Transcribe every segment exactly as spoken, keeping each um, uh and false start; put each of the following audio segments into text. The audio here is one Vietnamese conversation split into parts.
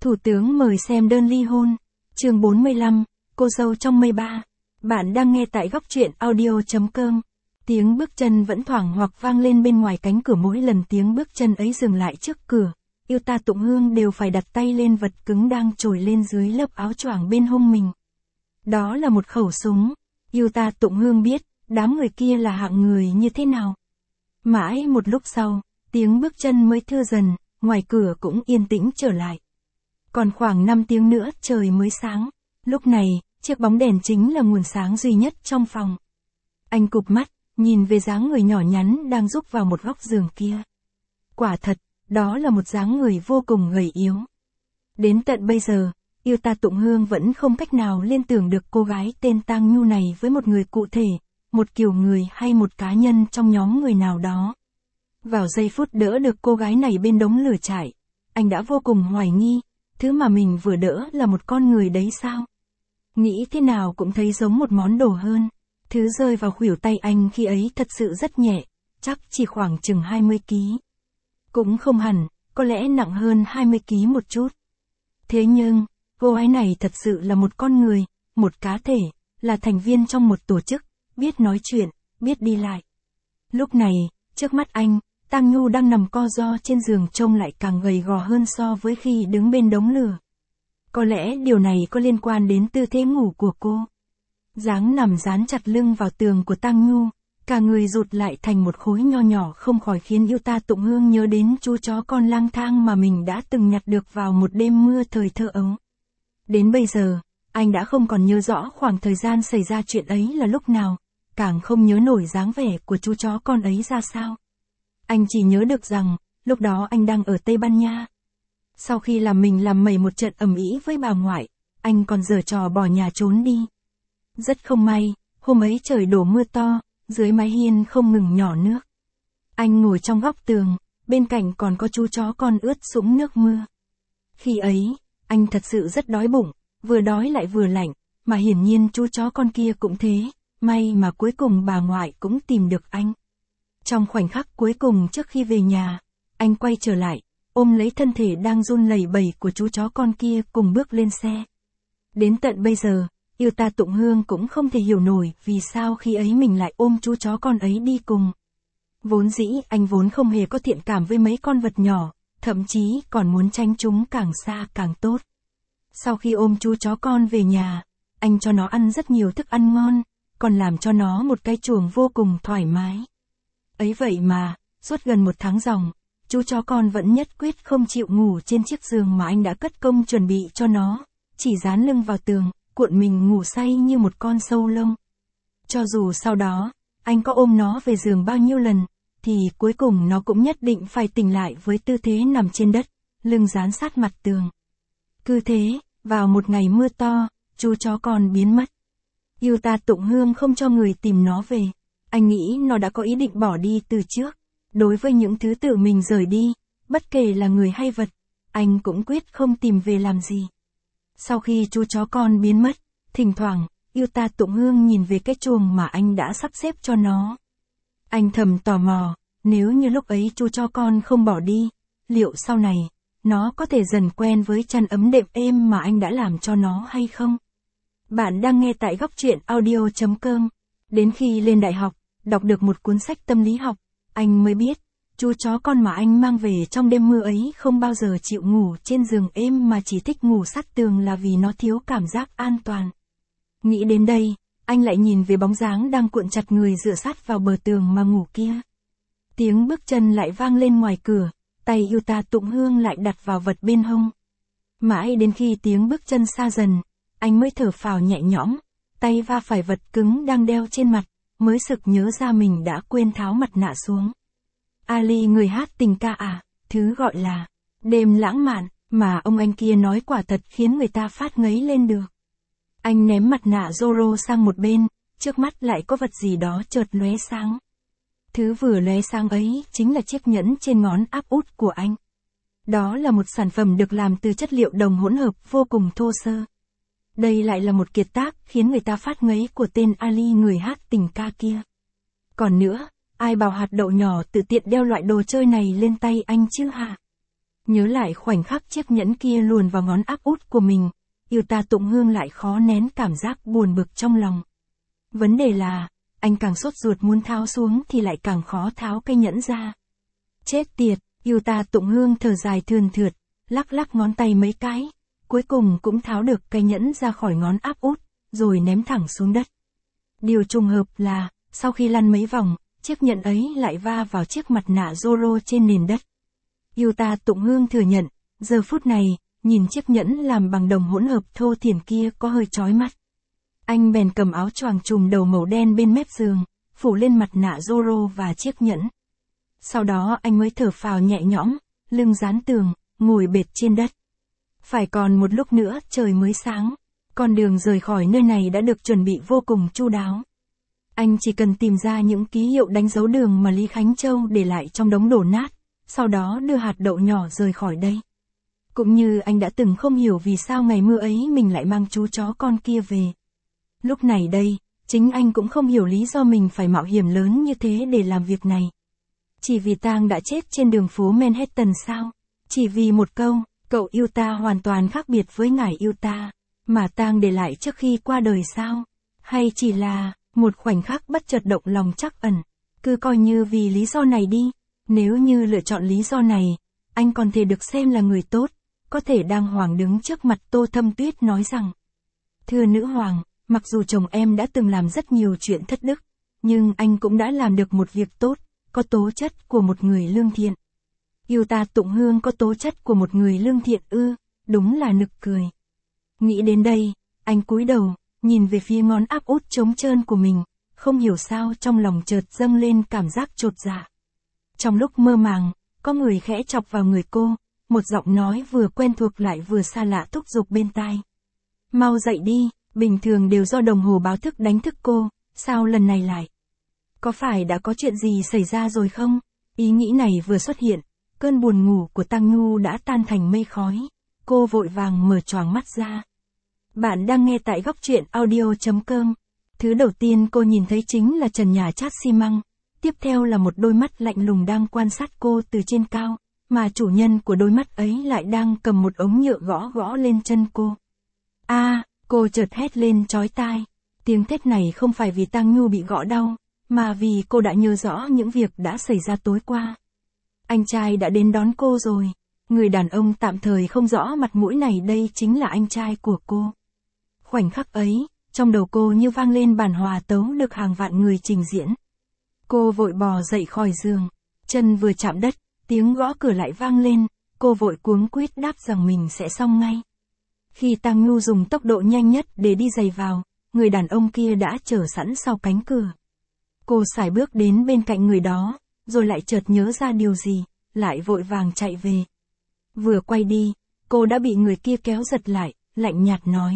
Thủ tướng mời xem đơn ly hôn. Chương bốn mươi lăm, cô dâu trong mây ba. Bạn đang nghe tại góc truyện audio.com. Tiếng bước chân vẫn thoảng hoặc vang lên bên ngoài cánh cửa, mỗi lần tiếng bước chân ấy dừng lại trước cửa, yêu ta Tụng Hương đều phải đặt tay lên vật cứng đang trồi lên dưới lớp áo choàng bên hông mình. Đó là một khẩu súng. Yêu ta Tụng Hương biết, đám người kia là hạng người như thế nào. Mãi một lúc sau, tiếng bước chân mới thưa dần, ngoài cửa cũng yên tĩnh trở lại. Còn khoảng năm tiếng nữa trời mới sáng. Lúc này, chiếc bóng đèn chính là nguồn sáng duy nhất trong phòng. Anh cụp mắt, nhìn về dáng người nhỏ nhắn đang rúc vào một góc giường kia. Quả thật, đó là một dáng người vô cùng gầy yếu. Đến tận bây giờ, yêu ta Tụng Hương vẫn không cách nào liên tưởng được cô gái tên Tang Nhu này với một người cụ thể, một kiểu người hay một cá nhân trong nhóm người nào đó. Vào giây phút đỡ được cô gái này bên đống lửa trại, anh đã vô cùng hoài nghi, thứ mà mình vừa đỡ là một con người đấy sao? Nghĩ thế nào cũng thấy giống một món đồ hơn. Thứ rơi vào khuỷu tay anh khi ấy thật sự rất nhẹ, chắc chỉ khoảng chừng hai mươi ki lô gam. Cũng không hẳn, có lẽ nặng hơn hai mươi ki lô gam một chút. Thế nhưng, cô gái này thật sự là một con người, một cá thể, là thành viên trong một tổ chức, biết nói chuyện, biết đi lại. Lúc này, trước mắt anh, Tang Nhu đang nằm co ro trên giường trông lại càng gầy gò hơn so với khi đứng bên đống lửa. Có lẽ điều này có liên quan đến tư thế ngủ của cô. Dáng nằm dán chặt lưng vào tường của Tang Nhu, cả người rụt lại thành một khối nho nhỏ không khỏi khiến yêu ta Tụng Hương nhớ đến chú chó con lang thang mà mình đã từng nhặt được vào một đêm mưa thời thơ ấu. Đến bây giờ, anh đã không còn nhớ rõ khoảng thời gian xảy ra chuyện ấy là lúc nào, càng không nhớ nổi dáng vẻ của chú chó con ấy ra sao. Anh chỉ nhớ được rằng, lúc đó anh đang ở Tây Ban Nha. Sau khi làm mình làm mẩy một trận ầm ĩ với bà ngoại, anh còn giở trò bỏ nhà trốn đi. Rất không may, hôm ấy trời đổ mưa to, dưới mái hiên không ngừng nhỏ nước. Anh ngồi trong góc tường, bên cạnh còn có chú chó con ướt sũng nước mưa. Khi ấy, anh thật sự rất đói bụng, vừa đói lại vừa lạnh, mà hiển nhiên chú chó con kia cũng thế, may mà cuối cùng bà ngoại cũng tìm được anh. Trong khoảnh khắc cuối cùng trước khi về nhà, anh quay trở lại, ôm lấy thân thể đang run lẩy bẩy của chú chó con kia cùng bước lên xe. Đến tận bây giờ, yêu ta Tụng Hương cũng không thể hiểu nổi vì sao khi ấy mình lại ôm chú chó con ấy đi cùng. Vốn dĩ anh vốn không hề có thiện cảm với mấy con vật nhỏ, thậm chí còn muốn tránh chúng càng xa càng tốt. Sau khi ôm chú chó con về nhà, anh cho nó ăn rất nhiều thức ăn ngon, còn làm cho nó một cái chuồng vô cùng thoải mái. Ấy vậy mà, suốt gần một tháng ròng, chú chó con vẫn nhất quyết không chịu ngủ trên chiếc giường mà anh đã cất công chuẩn bị cho nó, chỉ dán lưng vào tường, cuộn mình ngủ say như một con sâu lông. Cho dù sau đó, anh có ôm nó về giường bao nhiêu lần, thì cuối cùng nó cũng nhất định phải tỉnh lại với tư thế nằm trên đất, lưng dán sát mặt tường. Cứ thế, vào một ngày mưa to, chú chó con biến mất. Yêu ta Tụng Hương không cho người tìm nó về. Anh nghĩ nó đã có ý định bỏ đi từ trước. Đối với những thứ tự mình rời đi, bất kể là người hay vật, anh cũng quyết không tìm về làm gì. Sau khi chú chó con biến mất, thỉnh thoảng, yêu ta Tụng Hương nhìn về cái chuồng mà anh đã sắp xếp cho nó. Anh thầm tò mò, nếu như lúc ấy chú chó con không bỏ đi, liệu sau này, nó có thể dần quen với chăn ấm đệm êm mà anh đã làm cho nó hay không? Bạn đang nghe tại góc truyện audio.com. Đến khi lên đại học, đọc được một cuốn sách tâm lý học, anh mới biết, chú chó con mà anh mang về trong đêm mưa ấy không bao giờ chịu ngủ trên giường êm mà chỉ thích ngủ sát tường là vì nó thiếu cảm giác an toàn. Nghĩ đến đây, anh lại nhìn về bóng dáng đang cuộn chặt người dựa sát vào bờ tường mà ngủ kia. Tiếng bước chân lại vang lên ngoài cửa, tay yêu ta Tụng Hương lại đặt vào vật bên hông. Mãi đến khi tiếng bước chân xa dần, anh mới thở phào nhẹ nhõm, tay va phải vật cứng đang đeo trên mặt, mới sực nhớ ra mình đã quên tháo mặt nạ xuống. Ali người hát tình ca à, thứ gọi là đêm lãng mạn, mà ông anh kia nói quả thật khiến người ta phát ngấy lên được. Anh ném mặt nạ Zorro sang một bên, trước mắt lại có vật gì đó chợt lóe sáng. Thứ vừa lóe sáng ấy chính là chiếc nhẫn trên ngón áp út của anh. Đó là một sản phẩm được làm từ chất liệu đồng hỗn hợp vô cùng thô sơ. Đây lại là một kiệt tác khiến người ta phát ngấy của tên Ali người hát tình ca kia. Còn nữa, ai bảo hạt đậu nhỏ tự tiện đeo loại đồ chơi này lên tay anh chứ hả? Nhớ lại khoảnh khắc chiếc nhẫn kia luồn vào ngón áp út của mình, Yuta Tụng Hương lại khó nén cảm giác buồn bực trong lòng. Vấn đề là, anh càng sốt ruột muốn tháo xuống thì lại càng khó tháo cây nhẫn ra. Chết tiệt, Yuta Tụng Hương thở dài thườn thượt, lắc lắc ngón tay mấy cái, cuối cùng cũng tháo được cây nhẫn ra khỏi ngón áp út, rồi ném thẳng xuống đất. Điều trùng hợp là, sau khi lăn mấy vòng, chiếc nhẫn ấy lại va vào chiếc mặt nạ Zoro trên nền đất. Yuta Tụng Hương thừa nhận, giờ phút này, nhìn chiếc nhẫn làm bằng đồng hỗn hợp thô thiển kia có hơi chói mắt. Anh bèn cầm áo choàng trùm đầu màu đen bên mép giường, phủ lên mặt nạ Zoro và chiếc nhẫn. Sau đó anh mới thở phào nhẹ nhõm, lưng dán tường, ngồi bệt trên đất. Phải còn một lúc nữa trời mới sáng, con đường rời khỏi nơi này đã được chuẩn bị vô cùng chu đáo. Anh chỉ cần tìm ra những ký hiệu đánh dấu đường mà Lý Khánh Châu để lại trong đống đổ nát, sau đó đưa hạt đậu nhỏ rời khỏi đây. Cũng như anh đã từng không hiểu vì sao ngày mưa ấy mình lại mang chú chó con kia về. Lúc này đây, chính anh cũng không hiểu lý do mình phải mạo hiểm lớn như thế để làm việc này. Chỉ vì Tang đã chết trên đường phố Manhattan sao? Chỉ vì một câu, cậu Yuta hoàn toàn khác biệt với ngài Yuta, mà Tang để lại trước khi qua đời sao? Hay chỉ là, một khoảnh khắc bất chợt động lòng trắc ẩn? Cứ coi như vì lý do này đi. Nếu như lựa chọn lý do này, anh còn thể được xem là người tốt, có thể đàng hoàng đứng trước mặt Tô Thâm Tuyết nói rằng: Thưa nữ hoàng, mặc dù chồng em đã từng làm rất nhiều chuyện thất đức, nhưng anh cũng đã làm được một việc tốt, có tố chất của một người lương thiện. Yuta Tụng Hương có tố chất của một người lương thiện ư, đúng là nực cười. Nghĩ đến đây, anh cúi đầu, nhìn về phía ngón áp út trống trơn của mình, không hiểu sao trong lòng chợt dâng lên cảm giác chột dạ. Trong lúc mơ màng, có người khẽ chọc vào người cô, một giọng nói vừa quen thuộc lại vừa xa lạ thúc giục bên tai. Mau dậy đi, bình thường đều do đồng hồ báo thức đánh thức cô, sao lần này lại? Có phải đã có chuyện gì xảy ra rồi không? Ý nghĩ này vừa xuất hiện, cơn buồn ngủ của Tăng Nhu đã tan thành mây khói, cô vội vàng mở choàng mắt ra. Bạn đang nghe tại góc truyện audio chấm com. Thứ đầu tiên cô nhìn thấy chính là trần nhà chát xi măng. Tiếp theo là một đôi mắt lạnh lùng đang quan sát cô từ trên cao, mà chủ nhân của đôi mắt ấy lại đang cầm một ống nhựa gõ gõ lên chân cô. A, à, cô chợt hét lên chói tai. Tiếng thét này không phải vì Tăng Nhu bị gõ đau, mà vì cô đã nhớ rõ những việc đã xảy ra tối qua. Anh trai đã đến đón cô rồi. Người đàn ông tạm thời không rõ mặt mũi này đây chính là anh trai của cô. Khoảnh khắc ấy, trong đầu cô như vang lên bản hòa tấu được hàng vạn người trình diễn. Cô vội bò dậy khỏi giường, chân vừa chạm đất, tiếng gõ cửa lại vang lên, cô vội cuống quýt đáp rằng mình sẽ xong ngay. Khi Tăng Nhu dùng tốc độ nhanh nhất để đi giày vào, người đàn ông kia đã chờ sẵn sau cánh cửa. Cô sải bước đến bên cạnh người đó, rồi lại chợt nhớ ra điều gì, lại vội vàng chạy về. Vừa quay đi, cô đã bị người kia kéo giật lại, lạnh nhạt nói.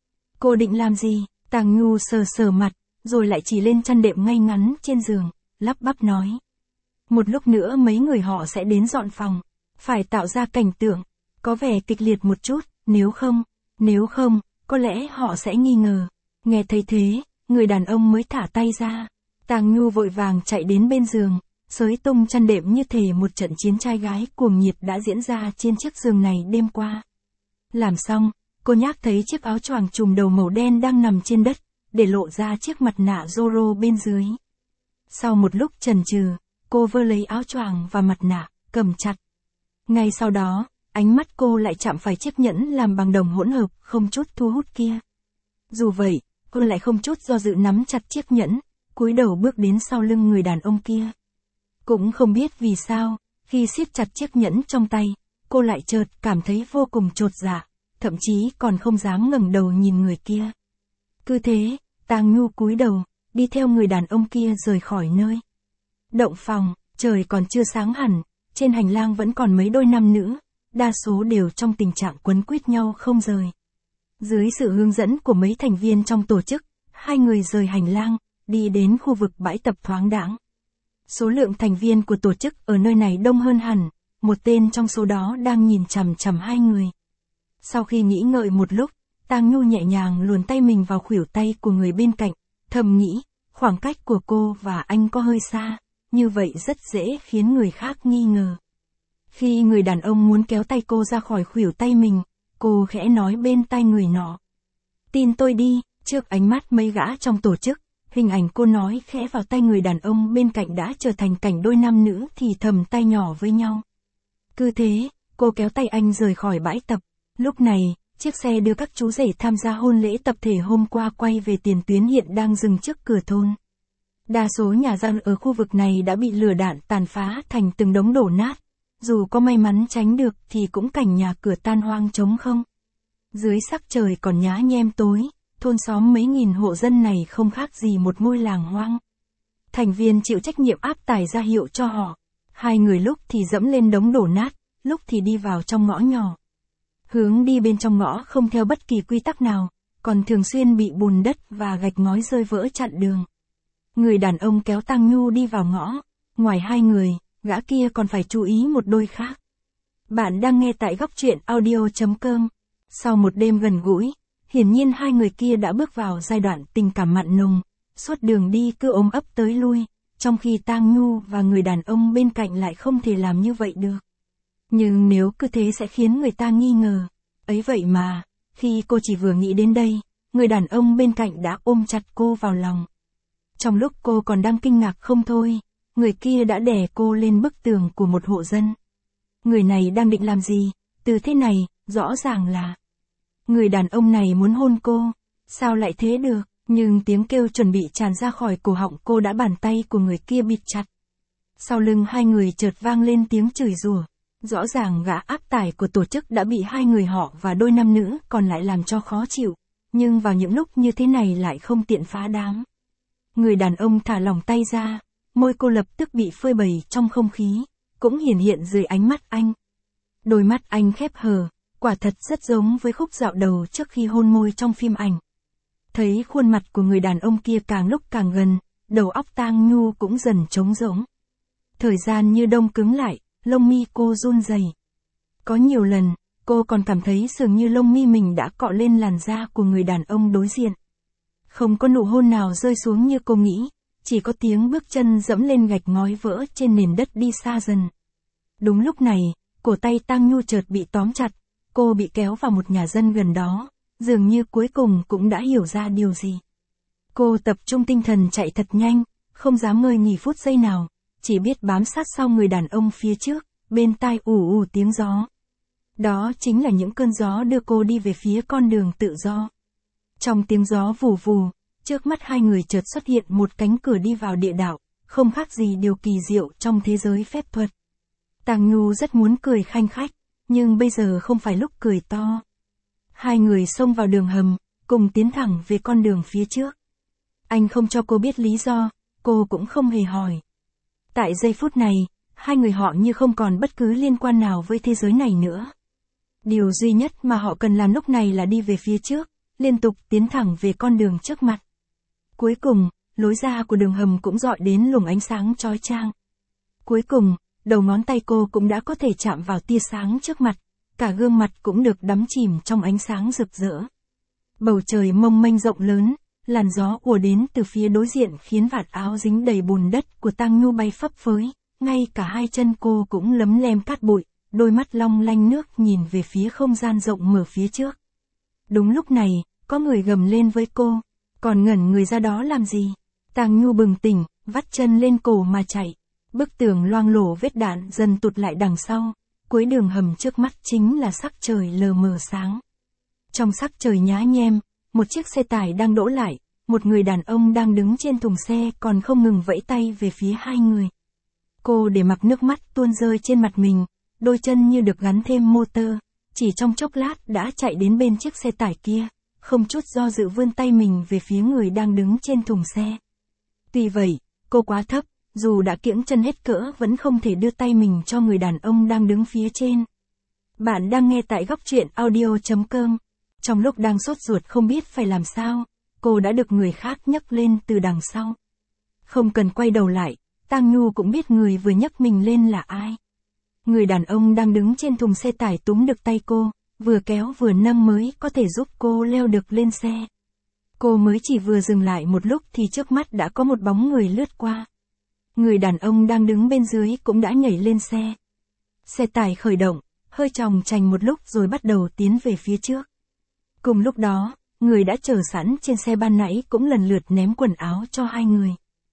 Cô định làm gì? Tăng Nhu sờ sờ mặt, rồi lại chỉ lên chăn đệm ngay ngắn trên giường, lắp bắp nói. Một lúc nữa mấy người họ sẽ đến dọn phòng, phải tạo ra cảnh tượng, có vẻ kịch liệt một chút, nếu không, nếu không, có lẽ họ sẽ nghi ngờ. Nghe thấy thế, người đàn ông mới thả tay ra. Tang Nhu vội vàng chạy đến bên giường, xới tung chăn đệm như thể một trận chiến trai gái cuồng nhiệt đã diễn ra trên chiếc giường này đêm qua. Làm xong, cô nhác thấy chiếc áo choàng trùm đầu màu đen đang nằm trên đất, để lộ ra chiếc mặt nạ Zoro bên dưới. Sau một lúc chần chừ, cô vơ lấy áo choàng và mặt nạ, cầm chặt. Ngay sau đó, ánh mắt cô lại chạm phải chiếc nhẫn làm bằng đồng hỗn hợp không chút thu hút kia. Dù vậy, cô lại không chút do dự nắm chặt chiếc nhẫn, cúi đầu bước đến sau lưng người đàn ông kia. Cũng không biết vì sao, khi siết chặt chiếc nhẫn trong tay, cô lại chợt cảm thấy vô cùng chột dạ, thậm chí còn không dám ngẩng đầu nhìn người kia. Cứ thế, Tang Nhu cúi đầu, đi theo người đàn ông kia rời khỏi nơi động phòng. Trời còn chưa sáng hẳn, trên hành lang vẫn còn mấy đôi nam nữ, đa số đều trong tình trạng quấn quýt nhau không rời. Dưới sự hướng dẫn của mấy thành viên trong tổ chức, hai người rời hành lang, đi đến khu vực bãi tập thoáng đãng. Số lượng thành viên của tổ chức ở nơi này đông hơn hẳn, một tên trong số đó đang nhìn chằm chằm hai người. Sau khi nghĩ ngợi một lúc, Tang Nhu nhẹ nhàng luồn tay mình vào khuỷu tay của người bên cạnh, thầm nghĩ, khoảng cách của cô và anh có hơi xa, như vậy rất dễ khiến người khác nghi ngờ. Khi người đàn ông muốn kéo tay cô ra khỏi khuỷu tay mình, cô khẽ nói bên tai người nọ. Tin tôi đi, trước ánh mắt mấy gã trong tổ chức, hình ảnh cô nói khẽ vào tay người đàn ông bên cạnh đã trở thành cảnh đôi nam nữ thì thầm tay nhỏ với nhau. Cứ thế, cô kéo tay anh rời khỏi bãi tập. Lúc này, chiếc xe đưa các chú rể tham gia hôn lễ tập thể hôm qua quay về tiền tuyến hiện đang dừng trước cửa thôn. Đa số nhà dân ở khu vực này đã bị lửa đạn tàn phá thành từng đống đổ nát. Dù có may mắn tránh được thì cũng cảnh nhà cửa tan hoang trống không. Dưới sắc trời còn nhá nhem tối, thôn xóm mấy nghìn hộ dân này không khác gì một ngôi làng hoang. Thành viên chịu trách nhiệm áp tải ra hiệu cho họ. Hai người lúc thì dẫm lên đống đổ nát, lúc thì đi vào trong ngõ nhỏ. Hướng đi bên trong ngõ không theo bất kỳ quy tắc nào, còn thường xuyên bị bùn đất và gạch ngói rơi vỡ chặn đường. Người đàn ông kéo Tang Nhu đi vào ngõ, ngoài hai người, gã kia còn phải chú ý một đôi khác. Bạn đang nghe tại góc truyện audio chấm com. Sau một đêm gần gũi, hiển nhiên hai người kia đã bước vào giai đoạn tình cảm mặn nồng, suốt đường đi cứ ôm ấp tới lui, trong khi Tang Nhu và người đàn ông bên cạnh lại không thể làm như vậy được. Nhưng nếu cứ thế sẽ khiến người ta nghi ngờ. Ấy vậy mà, khi cô chỉ vừa nghĩ đến đây, người đàn ông bên cạnh đã ôm chặt cô vào lòng. Trong lúc cô còn đang kinh ngạc không thôi, người kia đã đè cô lên bức tường của một hộ dân. Người này đang định làm gì? Từ thế này, rõ ràng là người đàn ông này muốn hôn cô. Sao lại thế được? Nhưng tiếng kêu chuẩn bị tràn ra khỏi cổ họng cô đã bàn tay của người kia bịt chặt. Sau lưng hai người chợt vang lên tiếng chửi rủa. Rõ ràng gã áp tải của tổ chức đã bị hai người họ và đôi nam nữ còn lại làm cho khó chịu. Nhưng vào những lúc như thế này lại không tiện phá đám. Người đàn ông thả lỏng tay ra, môi cô lập tức bị phơi bày trong không khí, cũng hiển hiện dưới ánh mắt anh. Đôi mắt anh khép hờ, quả thật rất giống với khúc dạo đầu trước khi hôn môi trong phim ảnh. Thấy khuôn mặt của người đàn ông kia càng lúc càng gần, đầu óc Tang Nhu cũng dần trống rỗng. Thời gian như đông cứng lại, lông mi cô run rẩy. Có nhiều lần, cô còn cảm thấy dường như lông mi mình đã cọ lên làn da của người đàn ông đối diện. Không có nụ hôn nào rơi xuống như cô nghĩ, chỉ có tiếng bước chân dẫm lên gạch ngói vỡ trên nền đất đi xa dần. Đúng lúc này, cổ tay Tang Nhu chợt bị tóm chặt, cô bị kéo vào một nhà dân gần đó, dường như cuối cùng cũng đã hiểu ra điều gì. Cô tập trung tinh thần chạy thật nhanh, không dám ngơi nghỉ phút giây nào, chỉ biết bám sát sau người đàn ông phía trước, bên tai ù ù tiếng gió. Đó chính là những cơn gió đưa cô đi về phía con đường tự do. Trong tiếng gió vù vù, trước mắt hai người chợt xuất hiện một cánh cửa đi vào địa đạo, không khác gì điều kỳ diệu trong thế giới phép thuật. Tang Nhu rất muốn cười khanh khách, nhưng bây giờ không phải lúc cười to. Hai người xông vào đường hầm, cùng tiến thẳng về con đường phía trước. Anh không cho cô biết lý do, cô cũng không hề hỏi. Tại giây phút này, hai người họ như không còn bất cứ liên quan nào với thế giới này nữa. Điều duy nhất mà họ cần làm lúc này là đi về phía trước, liên tục tiến thẳng về con đường trước mặt. Cuối cùng, lối ra của đường hầm cũng dọi đến luồng ánh sáng chói chang. Cuối cùng, đầu ngón tay cô cũng đã có thể chạm vào tia sáng trước mặt, cả gương mặt cũng được đắm chìm trong ánh sáng rực rỡ. Bầu trời mông mênh rộng lớn, làn gió ùa đến từ phía đối diện khiến vạt áo dính đầy bùn đất của Tang Nhu bay phấp phới, ngay cả hai chân cô cũng lấm lem cát bụi, đôi mắt long lanh nước nhìn về phía không gian rộng mở phía trước. Đúng lúc này, có người gầm lên với cô, còn ngẩn người ra đó làm gì? Tang Nhu bừng tỉnh, vắt chân lên cổ mà chạy. Bức tường loang lổ vết đạn dần tụt lại đằng sau, cuối đường hầm trước mắt chính là sắc trời lờ mờ sáng. Trong sắc trời nhá nhem, một chiếc xe tải đang đỗ lại, một người đàn ông đang đứng trên thùng xe còn không ngừng vẫy tay về phía hai người. Cô để mặc nước mắt tuôn rơi trên mặt mình, đôi chân như được gắn thêm motor, chỉ trong chốc lát đã chạy đến bên chiếc xe tải kia, không chút do dự vươn tay mình về phía người đang đứng trên thùng xe. Tuy vậy, cô quá thấp, dù đã kiễng chân hết cỡ vẫn không thể đưa tay mình cho người đàn ông đang đứng phía trên. Bạn đang nghe tại góc truyện audio chấm com. Trong lúc đang sốt ruột không biết phải làm sao, cô đã được người khác nhấc lên từ đằng sau. Không cần quay đầu lại, Tang Nhu cũng biết người vừa nhấc mình lên là ai. Người đàn ông đang đứng trên thùng xe tải túm được tay cô, vừa kéo vừa nâng mới có thể giúp cô leo được lên xe. Cô mới chỉ vừa dừng lại một lúc thì trước mắt đã có một bóng người lướt qua. Người đàn ông đang đứng bên dưới cũng đã nhảy lên xe. Xe tải khởi động, hơi chòng chành một lúc rồi bắt đầu tiến về phía trước. Cùng lúc đó, người đã chờ sẵn trên xe ban nãy cũng lần lượt ném quần áo cho hai người.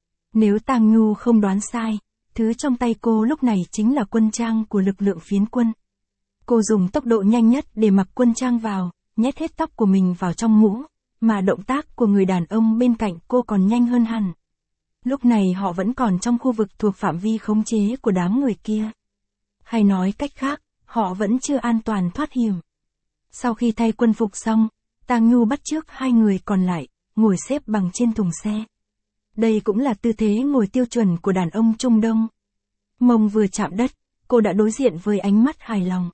Nếu Tang Nhu không đoán sai, thứ trong tay cô lúc này chính là quân trang của lực lượng phiến quân. Cô dùng tốc độ nhanh nhất để mặc quân trang vào, nhét hết tóc của mình vào trong mũ, mà động tác của người đàn ông bên cạnh cô còn nhanh hơn hẳn. Lúc này họ vẫn còn trong khu vực thuộc phạm vi khống chế của đám người kia. Hay nói cách khác, họ vẫn chưa an toàn thoát hiểm. Sau khi thay quân phục xong, Tang Nhu bắt chước hai người còn lại, ngồi xếp bằng trên thùng xe. Đây cũng là tư thế ngồi tiêu chuẩn của đàn ông Trung Đông. Mông vừa chạm đất, cô đã đối diện với ánh mắt hài lòng.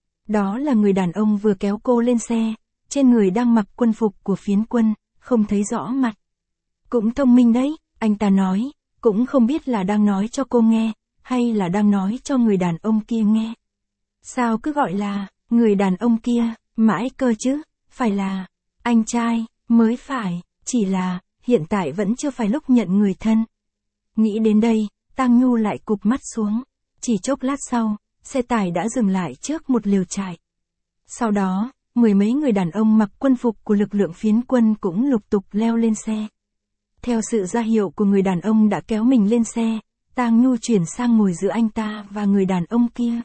Đó là người đàn ông vừa kéo cô lên xe, trên người đang mặc quân phục của phiến quân, không thấy rõ mặt. Cũng thông minh đấy, anh ta nói, cũng không biết là đang nói cho cô nghe, hay là đang nói cho người đàn ông kia nghe. Sao cứ gọi là, người đàn ông kia, mãi cơ chứ, phải là, anh trai, mới phải, chỉ là, hiện tại vẫn chưa phải lúc nhận người thân. Nghĩ đến đây, Tang Nhu lại cụp mắt xuống. Chỉ chốc lát sau, xe tải đã dừng lại trước một lều trại. Sau đó, mười mấy người đàn ông mặc quân phục của lực lượng phiến quân cũng lục tục leo lên xe. Theo sự ra hiệu của người đàn ông đã kéo mình lên xe, Tang Nhu chuyển sang ngồi giữa anh ta và người đàn ông kia.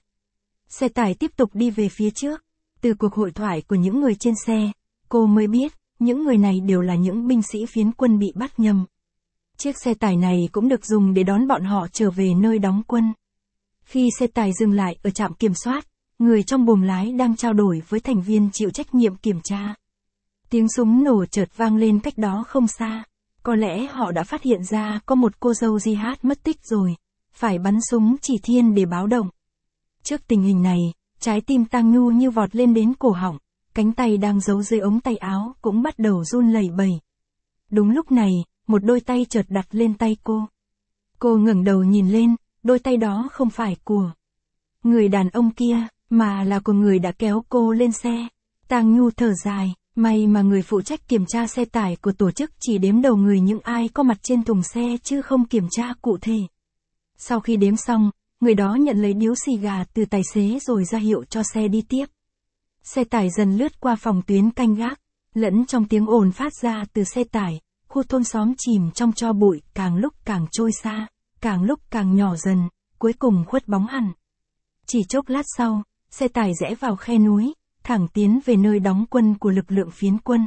Xe tải tiếp tục đi về phía trước. Từ cuộc hội thoại của những người trên xe, cô mới biết, những người này đều là những binh sĩ phiến quân bị bắt nhầm. Chiếc xe tải này cũng được dùng để đón bọn họ trở về nơi đóng quân. Khi xe tải dừng lại ở trạm kiểm soát, người trong buồng lái đang trao đổi với thành viên chịu trách nhiệm kiểm tra. Tiếng súng nổ chợt vang lên cách đó không xa. Có lẽ họ đã phát hiện ra có một cô dâu jihad mất tích rồi, phải bắn súng chỉ thiên để báo động. Trước tình hình này, trái tim Tang Nhu như vọt lên đến cổ họng, cánh tay đang giấu dưới ống tay áo cũng bắt đầu run lẩy bẩy. Đúng lúc này, một đôi tay chợt đặt lên tay cô. Cô ngẩng đầu nhìn lên, đôi tay đó không phải của người đàn ông kia, mà là của người đã kéo cô lên xe. Tang Nhu thở dài, may mà người phụ trách kiểm tra xe tải của tổ chức chỉ đếm đầu người những ai có mặt trên thùng xe chứ không kiểm tra cụ thể. Sau khi đếm xong, người đó nhận lấy điếu xì gà từ tài xế rồi ra hiệu cho xe đi tiếp. Xe tải dần lướt qua phòng tuyến canh gác, lẫn trong tiếng ồn phát ra từ xe tải, khu thôn xóm chìm trong tro bụi càng lúc càng trôi xa, càng lúc càng nhỏ dần, cuối cùng khuất bóng hẳn. Chỉ chốc lát sau, xe tải rẽ vào khe núi, thẳng tiến về nơi đóng quân của lực lượng phiến quân.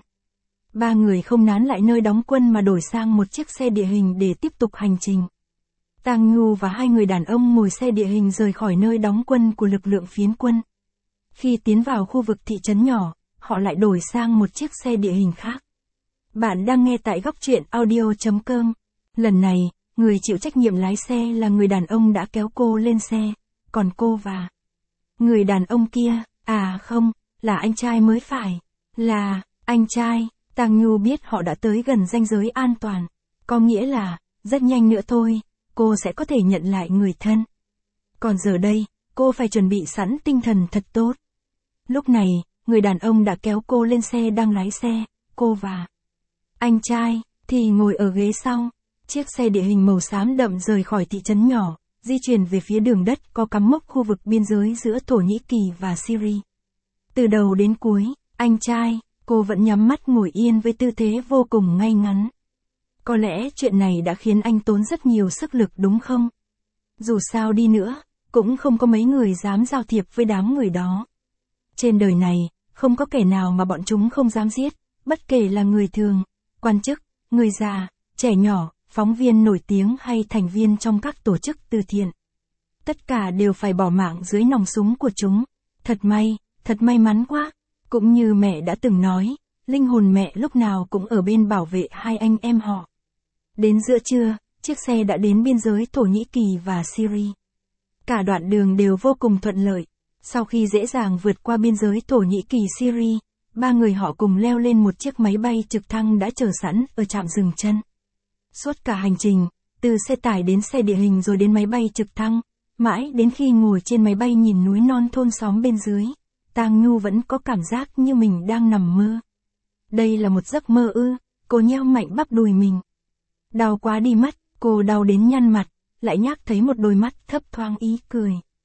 Ba người không nán lại nơi đóng quân mà đổi sang một chiếc xe địa hình để tiếp tục hành trình. Tang Nhu và hai người đàn ông ngồi xe địa hình rời khỏi nơi đóng quân của lực lượng phiến quân. Khi tiến vào khu vực thị trấn nhỏ, họ lại đổi sang một chiếc xe địa hình khác. Bạn đang nghe tại góc truyện audio chấm com. Lần này, người chịu trách nhiệm lái xe là người đàn ông đã kéo cô lên xe, còn cô và người đàn ông kia, à không, là anh trai mới phải, là anh trai. Tang Nhu biết họ đã tới gần ranh giới an toàn, có nghĩa là, rất nhanh nữa thôi, cô sẽ có thể nhận lại người thân. Còn giờ đây, cô phải chuẩn bị sẵn tinh thần thật tốt. Lúc này, người đàn ông đã kéo cô lên xe đang lái xe, cô và anh trai thì ngồi ở ghế sau. Chiếc xe địa hình màu xám đậm rời khỏi thị trấn nhỏ, di chuyển về phía đường đất có cắm mốc khu vực biên giới giữa Thổ Nhĩ Kỳ và Syria. Từ đầu đến cuối, anh trai, cô vẫn nhắm mắt ngồi yên với tư thế vô cùng ngay ngắn. Có lẽ chuyện này đã khiến anh tốn rất nhiều sức lực đúng không? Dù sao đi nữa, cũng không có mấy người dám giao thiệp với đám người đó. Trên đời này, không có kẻ nào mà bọn chúng không dám giết, bất kể là người thường, quan chức, người già, trẻ nhỏ, phóng viên nổi tiếng hay thành viên trong các tổ chức từ thiện. Tất cả đều phải bỏ mạng dưới nòng súng của chúng. Thật may, thật may mắn quá. Cũng như mẹ đã từng nói, linh hồn mẹ lúc nào cũng ở bên bảo vệ hai anh em họ. Đến giữa trưa, chiếc xe đã đến biên giới Thổ Nhĩ Kỳ và Syria. Cả đoạn đường đều vô cùng thuận lợi. Sau khi dễ dàng vượt qua biên giới Thổ Nhĩ Kỳ Syria, ba người họ cùng leo lên một chiếc máy bay trực thăng đã chờ sẵn ở trạm dừng chân. Suốt cả hành trình, từ xe tải đến xe địa hình rồi đến máy bay trực thăng, mãi đến khi ngồi trên máy bay nhìn núi non thôn xóm bên dưới, Tang Nhu vẫn có cảm giác như mình đang nằm mơ. Đây là một giấc mơ ư? Cô nheo mạnh bắp đùi mình. Đau quá đi mất, cô đau đến nhăn mặt, lại nhắc thấy một đôi mắt thấp thoáng ý cười.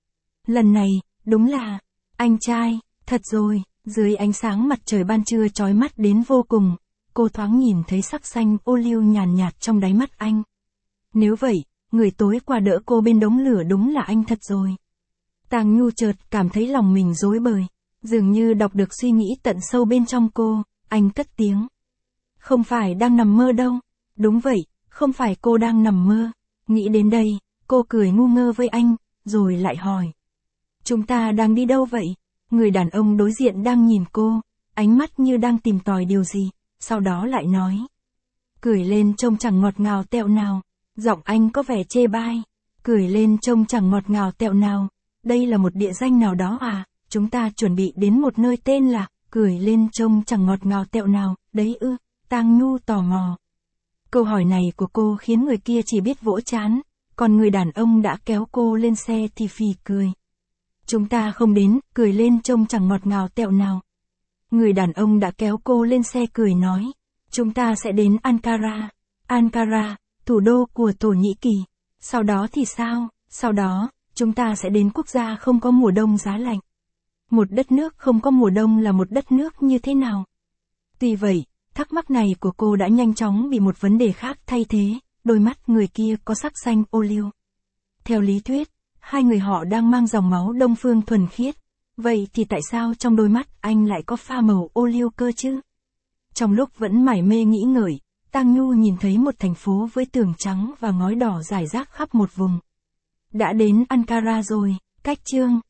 lần này, đúng là, anh trai, thật rồi, dưới ánh sáng mặt trời ban trưa chói mắt đến vô cùng, cô thoáng nhìn thấy sắc xanh ô liu nhàn nhạt trong đáy mắt anh. Nếu vậy, người tối qua đỡ cô bên đống lửa đúng là anh thật rồi. Tang Nhu chợt cảm thấy lòng mình rối bời, dường như đọc được suy nghĩ tận sâu bên trong cô, anh cất tiếng. Không phải đang nằm mơ đâu. Đúng vậy, không phải cô đang nằm mơ. Nghĩ đến đây, cô cười ngu ngơ với anh, rồi lại hỏi. Chúng ta đang đi đâu vậy? Người đàn ông đối diện đang nhìn cô, ánh mắt như đang tìm tòi điều gì, sau đó lại nói. Cười lên trông chẳng ngọt ngào tẹo nào. Giọng anh có vẻ chê bai. Cười lên trông chẳng ngọt ngào tẹo nào. Đây là một địa danh nào đó à? Chúng ta chuẩn bị đến một nơi tên là, cười lên trông chẳng ngọt ngào tẹo nào, đấy ư, Tang Nhu tò mò. Câu hỏi này của cô khiến người kia chỉ biết vỗ trán, còn người đàn ông đã kéo cô lên xe thì phì cười. Chúng ta không đến, cười lên trông chẳng ngọt ngào tẹo nào. Người đàn ông đã kéo cô lên xe cười nói, chúng ta sẽ đến Ankara. Ankara, thủ đô của Thổ Nhĩ Kỳ. Sau đó thì sao? Sau đó, chúng ta sẽ đến quốc gia không có mùa đông giá lạnh. Một đất nước không có mùa đông là một đất nước như thế nào? Tuy vậy, thắc mắc này của cô đã nhanh chóng bị một vấn đề khác thay thế, đôi mắt người kia có sắc xanh ô liu. Theo lý thuyết, hai người họ đang mang dòng máu Đông Phương thuần khiết, vậy thì tại sao trong đôi mắt anh lại có pha màu ô liu cơ chứ? Trong lúc vẫn mải mê nghĩ ngợi, Tang Nhu nhìn thấy một thành phố với tường trắng và ngói đỏ rải rác khắp một vùng. Đã đến Ankara rồi, cách chương